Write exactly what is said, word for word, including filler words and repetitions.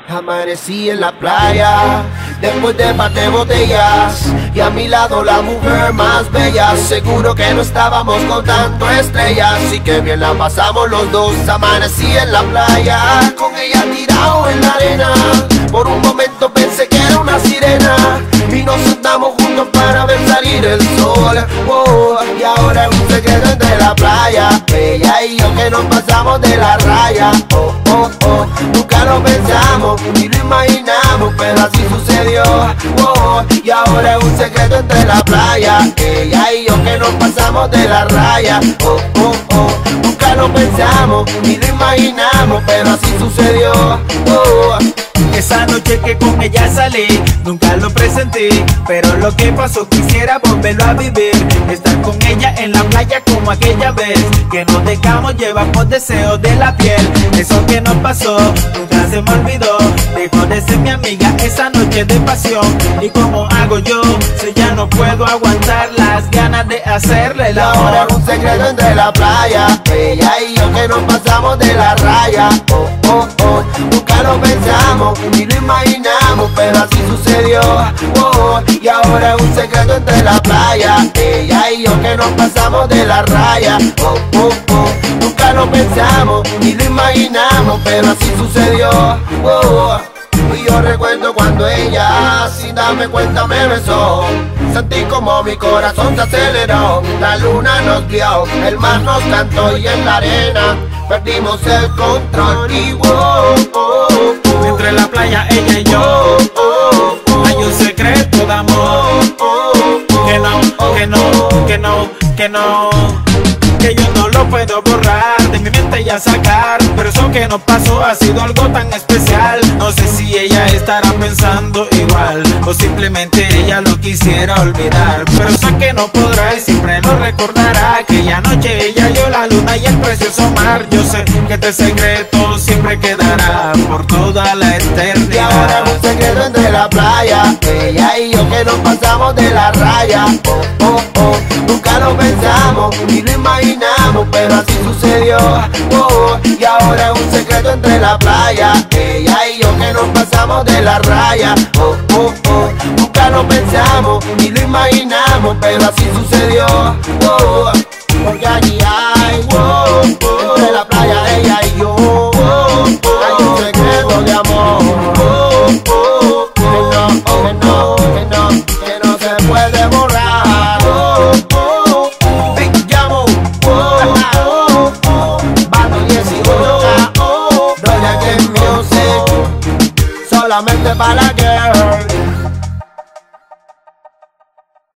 Amanecí en la playa, después de par de botellas, y a mi lado la mujer más bella. Seguro que no estábamos contando estrellas, y que bien la pasamos los dos. Amanecí en la playa, con ella tirado en la arena. Por un momento pensé que era una sirena, y nos sentamos juntos para ver salir el sol. Oh, y ahora es un secreto entre la playa, ella y yo que nos pasamos de la raya. Oh, oh, oh, nunca lo pensamos ni lo imaginamos, pero así sucedió. Oh, y ahora es un secreto entre la playa, ella y yo que nos pasamos de la raya. Oh, oh, oh, nunca lo pensamos ni lo imaginamos, pero así sucedió. Oh, esa noche que con ella salí, nunca lo presenté, pero lo que pasó quisiera volverlo a vivir. Estar con ella en la playa como aquella vez, que nos dejamos llevar por deseos de la piel. Eso que nos pasó, nunca se me olvidó. Dejó de ser mi amiga esa noche de pasión. ¿Y cómo hago yo si ya no puedo aguantar las ganas de hacerle el y ahora es amor? un secreto entre la playa, ella y yo que nos pasamos de la raya. Oh, oh, oh, nunca lo pensamos ni lo imaginamos, pero así sucedió. Oh, y ahora es un secreto entre la playa, ella y yo que nos pasamos de la raya. Oh, oh, oh, nunca lo pensamos ni lo imaginamos, pero así sucedió. Oh, y yo recuerdo cuando ella, sin darme cuenta, me besó. Sentí como mi corazón se aceleró. La luna nos vio, el mar nos cantó, y en la arena perdimos el control. Y wow, oh, oh, Entre la playa ella y yo, oh, oh, oh, hay un secreto de amor. oh, oh, Que no, que no, que no, que no, que yo no lo puedo borrar de mi mente y a sacar. Pero eso que nos pasó ha sido algo tan especial. No sé si ella estará pensando igual, o simplemente ella lo quisiera olvidar. Pero sé que no podrá y siempre lo recordará. Aquella noche ella yo la luna y el precioso mar. Yo sé que este secreto siempre quedará por toda la y eternidad. ahora es un secreto entre la playa, ella y yo que nos pasamos de la raya. Oh, oh, oh, nunca lo pensamos ni lo imaginamos, pero así sucedió. Oh, y ahora es un secreto entre la playa, ella y yo que nos pasamos de la raya. Oh, oh, oh, nunca lo pensamos ni lo imaginamos, pero así sucedió. Oh, porque allí hay, oh, oh, entre la playa ella y yo, oh, oh, hay un secreto de amor. Oh, oh, oh, que no, que no, que no, que no se puede borrar. Oh, oh, oh, Big Llamo, oh, oh, oh, Bato dieciocho, oh, Royal Game Music, solamente para la girl.